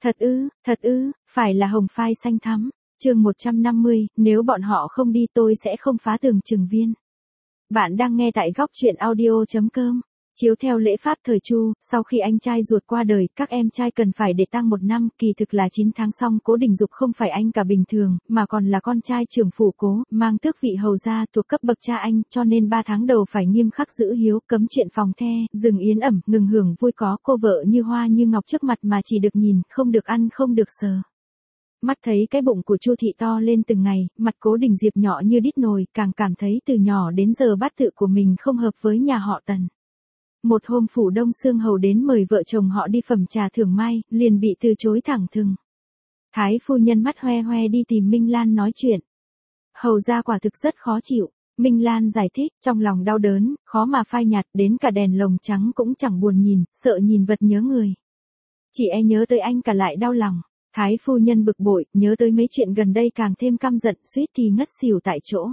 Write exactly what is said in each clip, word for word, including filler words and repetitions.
Thật ư, thật ư, phải là hồng phai xanh thắm. Chương một trăm năm mươi, nếu bọn họ không đi tôi sẽ không phá tường Trừng Viên. Bạn đang nghe tại góc truyện audio chấm com. Chiếu theo lễ pháp thời Chu, sau khi anh trai ruột qua đời, các em trai cần phải để tang một năm, kỳ thực là chín tháng xong Cố Đình Dục không phải anh cả bình thường, mà còn là con trai trưởng phủ Cố, mang tước vị hầu gia thuộc cấp bậc cha anh, cho nên ba tháng đầu phải nghiêm khắc giữ hiếu, cấm chuyện phòng the, dừng yến ẩm, ngừng hưởng vui có cô vợ như hoa như ngọc trước mặt mà chỉ được nhìn, không được ăn không được sờ. Mắt thấy cái bụng của Chu thị to lên từng ngày, mặt Cố Đình Diệp nhỏ như đít nồi, càng cảm thấy từ nhỏ đến giờ bát tự của mình không hợp với nhà họ Tần. Một hôm phủ Đông Xương hầu đến mời vợ chồng họ đi phẩm trà thưởng mai, liền bị từ chối thẳng thừng. Thái phu nhân mắt hoe hoe đi tìm Minh Lan nói chuyện. Hầu gia quả thực rất khó chịu. Minh Lan giải thích, trong lòng đau đớn, khó mà phai nhạt, đến cả đèn lồng trắng cũng chẳng buồn nhìn, sợ nhìn vật nhớ người. Chỉ e nhớ tới anh cả lại đau lòng. Thái phu nhân bực bội, nhớ tới mấy chuyện gần đây càng thêm căm giận, suýt thì ngất xỉu tại chỗ.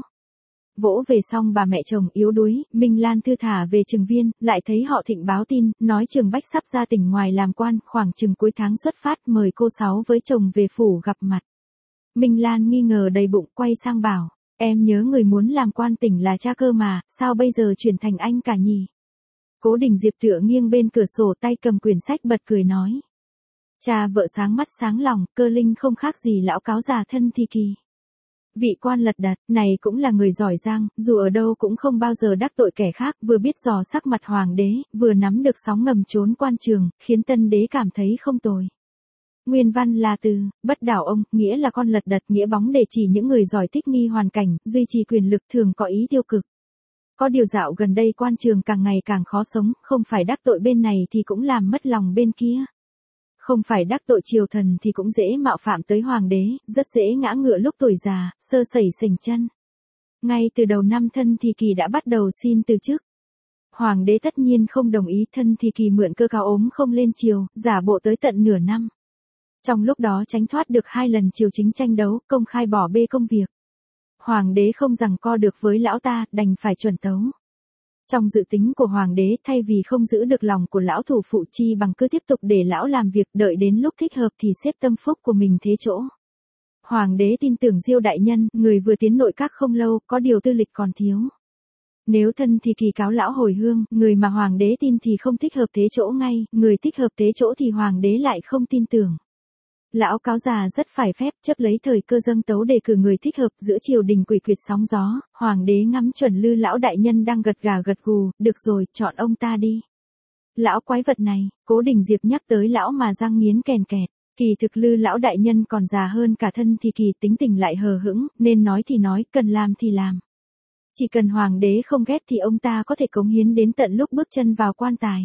Vỗ về xong bà mẹ chồng yếu đuối, Minh Lan thư thả về Trừng Viên, lại thấy họ Thịnh báo tin, nói Trường Bách sắp ra tỉnh ngoài làm quan, khoảng chừng cuối tháng xuất phát, mời cô Sáu với chồng về phủ gặp mặt. Minh Lan nghi ngờ đầy bụng, quay sang bảo, em nhớ người muốn làm quan tỉnh là cha cơ mà, sao bây giờ chuyển thành anh cả nhỉ? Cố Đình Diệp tựa nghiêng bên cửa sổ, tay cầm quyển sách bật cười nói. Cha vợ sáng mắt sáng lòng, cơ linh không khác gì lão cáo già thân thi kỳ. Vị quan lật đật, này cũng là người giỏi giang, dù ở đâu cũng không bao giờ đắc tội kẻ khác, vừa biết dò sắc mặt hoàng đế, vừa nắm được sóng ngầm trốn quan trường, khiến tân đế cảm thấy không tồi. Nguyên văn là từ, bất đảo ông, nghĩa là con lật đật, nghĩa bóng để chỉ những người giỏi thích nghi hoàn cảnh, duy trì quyền lực thường có ý tiêu cực. Có điều dạo gần đây quan trường càng ngày càng khó sống, không phải đắc tội bên này thì cũng làm mất lòng bên kia. Không phải đắc tội triều thần thì cũng dễ mạo phạm tới hoàng đế, rất dễ ngã ngựa lúc tuổi già, sơ sẩy sềnh chân. Ngay từ đầu năm Thân Thì Kỳ đã bắt đầu xin từ chức. Hoàng đế tất nhiên không đồng ý, Thân Thì Kỳ mượn cơ cao ốm không lên triều, giả bộ tới tận nửa năm. Trong lúc đó tránh thoát được hai lần triều chính tranh đấu, công khai bỏ bê công việc. Hoàng đế không giằng co được với lão ta, đành phải chuẩn tấu. Trong dự tính của hoàng đế, thay vì không giữ được lòng của lão thủ phụ, chi bằng cứ tiếp tục để lão làm việc, đợi đến lúc thích hợp thì xếp tâm phúc của mình thế chỗ. Hoàng đế tin tưởng Diêu đại nhân, người vừa tiến nội các không lâu, có điều tư lịch còn thiếu. Nếu Thân Thì Kỳ cáo lão hồi hương, người mà hoàng đế tin thì không thích hợp thế chỗ ngay, người thích hợp thế chỗ thì hoàng đế lại không tin tưởng. Lão cáo già rất phải phép, chấp lấy thời cơ dâng tấu đề cử người thích hợp. Giữa triều đình quỷ quyệt sóng gió, hoàng đế ngắm chuẩn Lư lão đại nhân đang gật gà gật gù, được rồi, chọn ông ta đi. Lão quái vật này, Cố Đình Diệp nhắc tới lão mà răng nghiến kèn kẹt. Kỳ thực Lư lão đại nhân còn già hơn cả Thân Thì Kỳ, tính tình lại hờ hững, nên nói thì nói, cần làm thì làm. Chỉ cần hoàng đế không ghét thì ông ta có thể cống hiến đến tận lúc bước chân vào quan tài.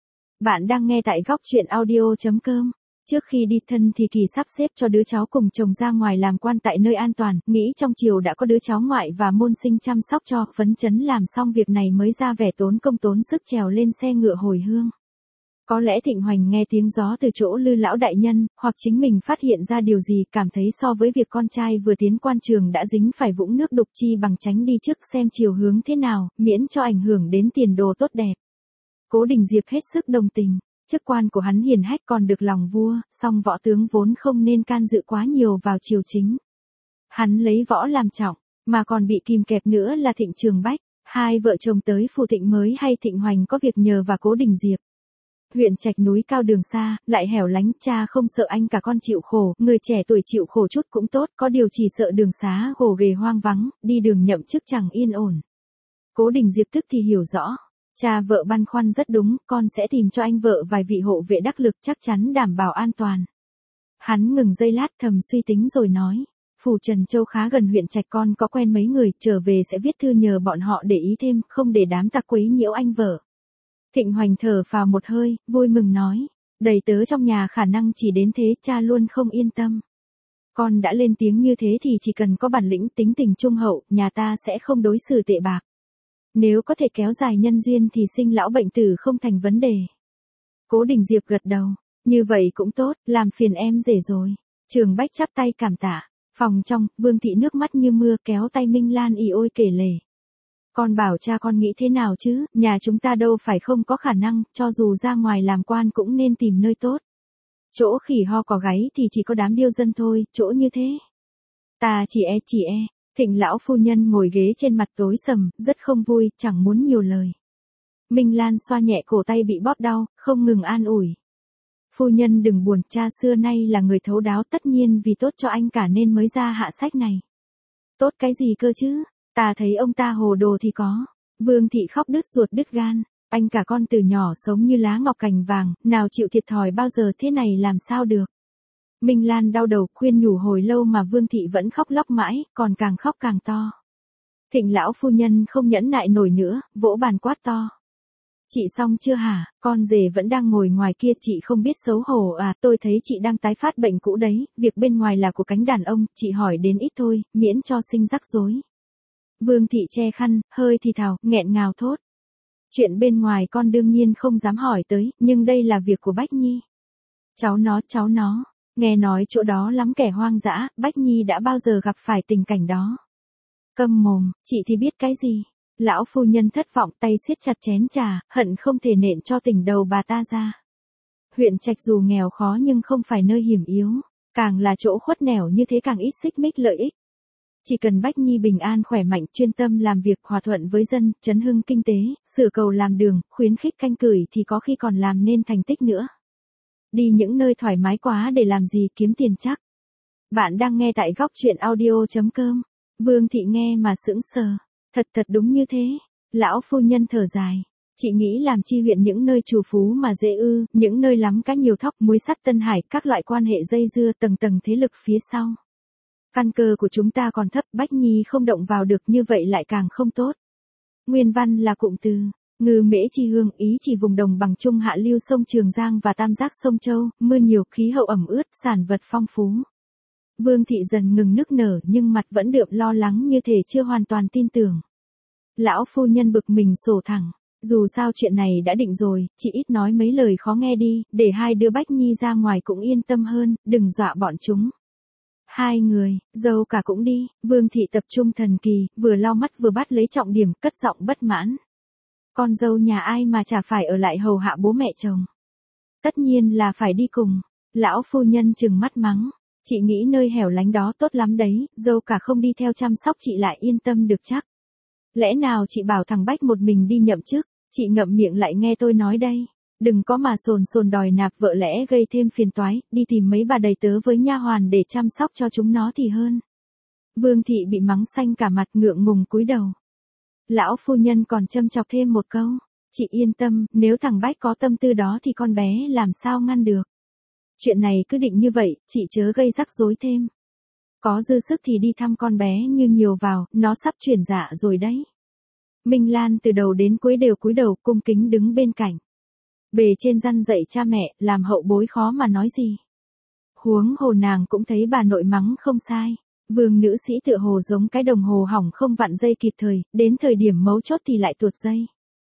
Bạn đang nghe tại góc truyện audio chấm com. Trước khi đi, Thân Thì Kỳ sắp xếp cho đứa cháu cùng chồng ra ngoài làm quan tại nơi an toàn, nghĩ trong triều đã có đứa cháu ngoại và môn sinh chăm sóc cho, phấn chấn làm xong việc này mới ra vẻ tốn công tốn sức trèo lên xe ngựa hồi hương. Có lẽ Thịnh Hoành nghe tiếng gió từ chỗ Lư lão đại nhân, hoặc chính mình phát hiện ra điều gì, cảm thấy so với việc con trai vừa tiến quan trường đã dính phải vũng nước đục, chi bằng tránh đi trước xem chiều hướng thế nào, miễn cho ảnh hưởng đến tiền đồ tốt đẹp. Cố Đình Diệp hết sức đồng tình. Chức quan của hắn hiền hách còn được lòng vua, song võ tướng vốn không nên can dự quá nhiều vào triều chính. Hắn lấy võ làm trọng, mà còn bị kìm kẹp nữa là Thịnh Trường Bách. Hai vợ chồng tới phủ Thịnh mới hay Thịnh Hoành có việc nhờ và Cố Đình Diệp. Huyện Trạch núi cao đường xa, lại hẻo lánh, cha không sợ anh cả con chịu khổ, người trẻ tuổi chịu khổ chút cũng tốt, có điều chỉ sợ đường xá gồ ghề hoang vắng, đi đường nhậm chức chẳng yên ổn. Cố Đình Diệp tức thì hiểu rõ. Cha vợ băn khoăn rất đúng, con sẽ tìm cho anh vợ vài vị hộ vệ đắc lực, chắc chắn đảm bảo an toàn. Hắn ngừng giây lát thầm suy tính rồi nói, phủ Trần Châu khá gần huyện Trạch, con có quen mấy người, trở về sẽ viết thư nhờ bọn họ để ý thêm, không để đám tặc quấy nhiễu anh vợ. Thịnh Hoành thở phào một hơi, vui mừng nói, đầy tớ trong nhà khả năng chỉ đến thế, cha luôn không yên tâm. Con đã lên tiếng như thế thì chỉ cần có bản lĩnh, tính tình trung hậu, nhà ta sẽ không đối xử tệ bạc. Nếu có thể kéo dài nhân duyên thì sinh lão bệnh tử không thành vấn đề. Cố Đình Diệp gật đầu, như vậy cũng tốt, làm phiền em rể rồi. Trường Bách chắp tay cảm tạ. Phòng trong, Vương Thị nước mắt như mưa kéo tay Minh Lan ỉ ôi kể lể. Con bảo cha con nghĩ thế nào chứ, nhà chúng ta đâu phải không có khả năng, cho dù ra ngoài làm quan cũng nên tìm nơi tốt. Chỗ khỉ ho có gáy thì chỉ có đám điêu dân thôi, chỗ như thế. Ta chỉ e chỉ e, Thịnh lão phu nhân ngồi ghế trên mặt tối sầm, rất không vui, chẳng muốn nhiều lời. Minh Lan xoa nhẹ cổ tay bị bóp đau, không ngừng an ủi. Phu nhân đừng buồn, cha xưa nay là người thấu đáo, tất nhiên vì tốt cho anh cả nên mới ra hạ sách này. Tốt cái gì cơ chứ, ta thấy ông ta hồ đồ thì có. Vương thị khóc đứt ruột đứt gan, anh cả con từ nhỏ sống như lá ngọc cành vàng, nào chịu thiệt thòi bao giờ, thế này làm sao được. Minh Lan đau đầu khuyên nhủ hồi lâu mà Vương thị vẫn khóc lóc mãi, còn càng khóc càng to. Thịnh lão phu nhân không nhẫn nại nổi nữa, vỗ bàn quát to. Chị xong chưa hả, con rể vẫn đang ngồi ngoài kia, chị không biết xấu hổ à, tôi thấy chị đang tái phát bệnh cũ đấy, việc bên ngoài là của cánh đàn ông, chị hỏi đến ít thôi, miễn cho sinh rắc rối. Vương thị che khăn, hơi thì thào, nghẹn ngào thốt. Chuyện bên ngoài con đương nhiên không dám hỏi tới, nhưng đây là việc của Bách Nhi. Cháu nó, cháu nó, nghe nói chỗ đó lắm kẻ hoang dã, Bách Nhi đã bao giờ gặp phải tình cảnh đó. Câm mồm, chị thì biết cái gì. Lão phu nhân thất vọng, tay siết chặt chén trà, hận không thể nện cho tỉnh đầu bà ta ra. Huyện Trạch dù nghèo khó nhưng không phải nơi hiểm yếu, càng là chỗ khuất nẻo như thế càng ít xích mích lợi ích. Chỉ cần Bách Nhi bình an khỏe mạnh, chuyên tâm làm việc, hòa thuận với dân, chấn hưng kinh tế, sửa cầu làm đường, khuyến khích canh cửi thì có khi còn làm nên thành tích nữa. Đi những nơi thoải mái quá để làm gì, kiếm tiền chắc. Bạn đang nghe tại góc truyện audio chấm com. Vương thị nghe mà sững sờ. Thật thật đúng như thế. Lão phu nhân thở dài. Chị nghĩ làm chi huyện những nơi trù phú mà dễ ư, những nơi lắm cá nhiều thóc, muối sắt Tân Hải, các loại quan hệ dây dưa, tầng tầng thế lực phía sau. Căn cơ của chúng ta còn thấp, Bách Nhi không động vào được, như vậy lại càng không tốt. Nguyên văn là cụm từ Ngư Mễ Chi Hương, ý chỉ vùng đồng bằng trung hạ lưu sông Trường Giang và tam giác sông Châu, mưa nhiều, khí hậu ẩm ướt, sản vật phong phú. Vương thị dần ngừng nức nở nhưng mặt vẫn đượm lo lắng như thể chưa hoàn toàn tin tưởng. Lão phu nhân bực mình sổ thẳng. Dù sao chuyện này đã định rồi, chị ít nói mấy lời khó nghe đi, để hai đứa Bách Nhi ra ngoài cũng yên tâm hơn, đừng dọa bọn chúng. Hai người, dâu cả cũng đi, Vương thị tập trung thần kỳ, vừa lau mắt vừa bắt lấy trọng điểm, cất giọng bất mãn. Con dâu nhà ai mà chả phải ở lại hầu hạ bố mẹ chồng. Tất nhiên là phải đi cùng. Lão phu nhân trừng mắt mắng. Chị nghĩ nơi hẻo lánh đó tốt lắm đấy, dâu cả không đi theo chăm sóc chị lại yên tâm được chắc. Lẽ nào chị bảo thằng Bách một mình đi nhậm chức, chị ngậm miệng lại nghe tôi nói đây. Đừng có mà sồn sồn đòi nạp vợ lẽ gây thêm phiền toái, đi tìm mấy bà đầy tớ với nha hoàn để chăm sóc cho chúng nó thì hơn. Vương thị bị mắng xanh cả mặt, ngượng ngùng cúi đầu. Lão phu nhân còn châm chọc thêm một câu. Chị yên tâm, nếu thằng Bách có tâm tư đó thì con bé làm sao ngăn được. Chuyện này cứ định như vậy, chị chớ gây rắc rối thêm. Có dư sức thì đi thăm con bé như nhiều vào, nó sắp chuyển dạ rồi đấy. Minh Lan từ đầu đến cuối đều cúi đầu cung kính đứng bên cạnh. Bề trên răn dạy cha mẹ, làm hậu bối khó mà nói gì. Huống hồ nàng cũng thấy bà nội mắng không sai. Vương nữ sĩ tựa hồ giống cái đồng hồ hỏng không vặn dây kịp thời, đến thời điểm mấu chốt thì lại tuột dây.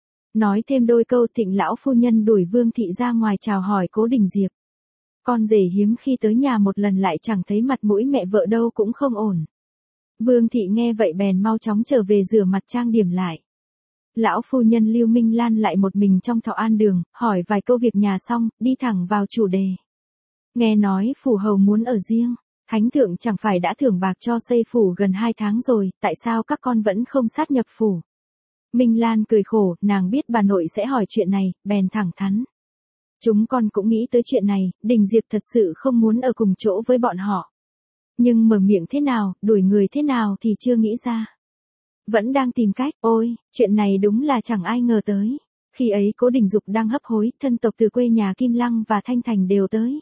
Nói thêm đôi câu, Thịnh lão phu nhân đuổi Vương thị ra ngoài chào hỏi Cố Đình Diệp. Con rể hiếm khi tới nhà một lần lại chẳng thấy mặt mũi mẹ vợ đâu cũng không ổn. Vương thị nghe vậy bèn mau chóng trở về rửa mặt trang điểm lại. Lão phu nhân lưu Minh Lan lại một mình trong Thọ An Đường, hỏi vài câu việc nhà xong, đi thẳng vào chủ đề. Nghe nói phủ hầu muốn ở riêng, thánh thượng chẳng phải đã thưởng bạc cho xây phủ gần hai tháng rồi, tại sao các con vẫn không sát nhập phủ? Minh Lan cười khổ, nàng biết bà nội sẽ hỏi chuyện này, bèn thẳng thắn. Chúng con cũng nghĩ tới chuyện này, Đình Diệp thật sự không muốn ở cùng chỗ với bọn họ. Nhưng mở miệng thế nào, đuổi người thế nào thì chưa nghĩ ra. Vẫn đang tìm cách, ôi, chuyện này đúng là chẳng ai ngờ tới. Khi ấy Cố Đình Dục đang hấp hối, thân tộc từ quê nhà Kim Lăng và Thanh Thành đều tới.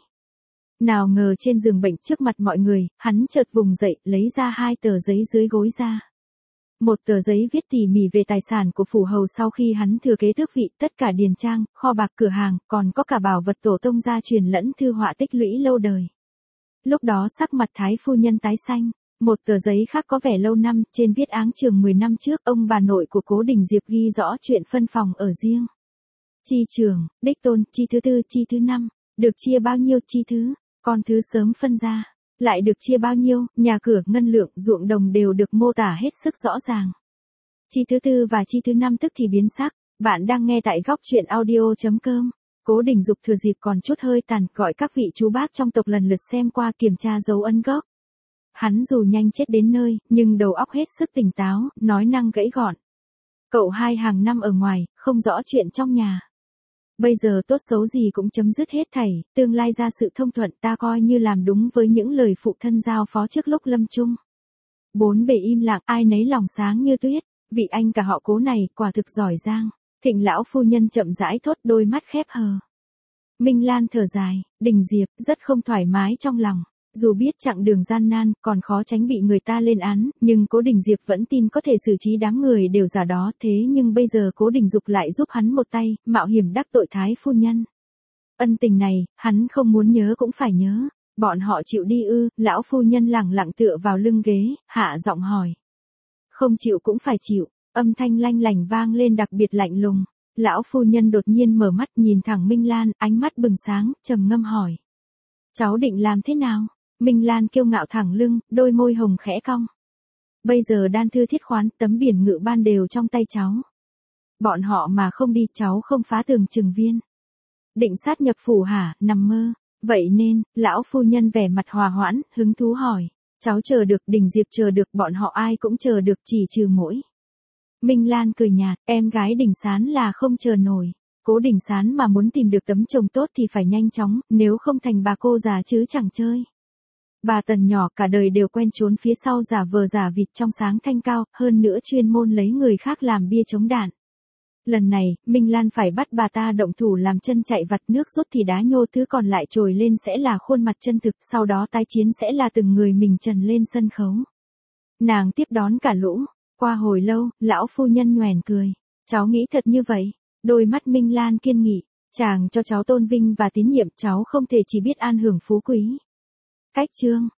Nào ngờ trên giường bệnh trước mặt mọi người, hắn chợt vùng dậy, lấy ra hai tờ giấy dưới gối ra. Một tờ giấy viết tỉ mỉ về tài sản của phủ hầu sau khi hắn thừa kế tước vị, tất cả điền trang, kho bạc cửa hàng, còn có cả bảo vật tổ tông gia truyền lẫn thư họa tích lũy lâu đời. Lúc đó sắc mặt thái phu nhân tái xanh. Một tờ giấy khác có vẻ lâu năm, trên viết áng chừng mười năm trước, ông bà nội của Cố Đình Diệp ghi rõ chuyện phân phòng ở riêng. Chi trường, đích tôn, chi thứ tư, chi thứ năm, được chia bao nhiêu, chi thứ, con thứ sớm phân ra, lại được chia bao nhiêu, nhà cửa, ngân lượng, ruộng đồng đều được mô tả hết sức rõ ràng. Chi thứ tư và chi thứ năm tức thì biến sắc. Bạn đang nghe tại góc truyện audio chấm com. Cố Đình Dục thừa dịp còn chút hơi tàn, gọi các vị chú bác trong tộc lần lượt xem qua kiểm tra dấu ấn gốc. Hắn dù nhanh chết đến nơi, nhưng đầu óc hết sức tỉnh táo, nói năng gãy gọn. Cậu hai hàng năm ở ngoài, không rõ chuyện trong nhà. Bây giờ tốt xấu gì cũng chấm dứt hết thảy, tương lai ra sự thông thuận, ta coi như làm đúng với những lời phụ thân giao phó trước lúc lâm chung. Bốn bề im lặng, ai nấy lòng sáng như tuyết, vị anh cả họ Cố này quả thực giỏi giang. Thịnh lão phu nhân chậm rãi thốt, đôi mắt khép hờ. Minh Lan thở dài, Đình Diệp rất không thoải mái trong lòng. Dù biết chặng đường gian nan, còn khó tránh bị người ta lên án, nhưng Cố Đình Diệp vẫn tin có thể xử trí đám người đều giả đó, thế nhưng bây giờ Cố Đình Dục lại giúp hắn một tay, mạo hiểm đắc tội thái phu nhân. Ân tình này, hắn không muốn nhớ cũng phải nhớ. Bọn họ chịu đi ư? Lão phu nhân lẳng lặng tựa vào lưng ghế, hạ giọng hỏi. Không chịu cũng phải chịu, âm thanh lanh lảnh vang lên đặc biệt lạnh lùng. Lão phu nhân đột nhiên mở mắt nhìn thẳng Minh Lan, ánh mắt bừng sáng, trầm ngâm hỏi. Cháu định làm thế nào? Minh Lan kiêu ngạo thẳng lưng, đôi môi hồng khẽ cong. Bây giờ đan thư thiết khoán, tấm biển ngự ban đều trong tay cháu. Bọn họ mà không đi, cháu không phá tường Trừng Viên. Định sát nhập phủ hả? Nằm mơ. Vậy nên, lão phu nhân vẻ mặt hòa hoãn, hứng thú hỏi. Cháu chờ được, Đình Diệp chờ được, bọn họ ai cũng chờ được, chỉ trừ mỗi. Minh Lan cười nhạt, em gái Đình Sán là không chờ nổi. Cố Đình Sán mà muốn tìm được tấm chồng tốt thì phải nhanh chóng, nếu không thành bà cô già chứ chẳng chơi. Bà Tần nhỏ cả đời đều quen trốn phía sau giả vờ giả vịt trong sáng thanh cao, hơn nữa chuyên môn lấy người khác làm bia chống đạn. Lần này, Minh Lan phải bắt bà ta động thủ làm chân chạy vặt, nước rút thì đá nhô, thứ còn lại trồi lên sẽ là khuôn mặt chân thực, sau đó tái chiến sẽ là từng người mình trần lên sân khấu. Nàng tiếp đón cả lũ. Qua hồi lâu, lão phu nhân nhoẻn cười. Cháu nghĩ thật như vậy? Đôi mắt Minh Lan kiên nghị. Chàng cho cháu tôn vinh và tín nhiệm, cháu không thể chỉ biết an hưởng phú quý. Cách chương.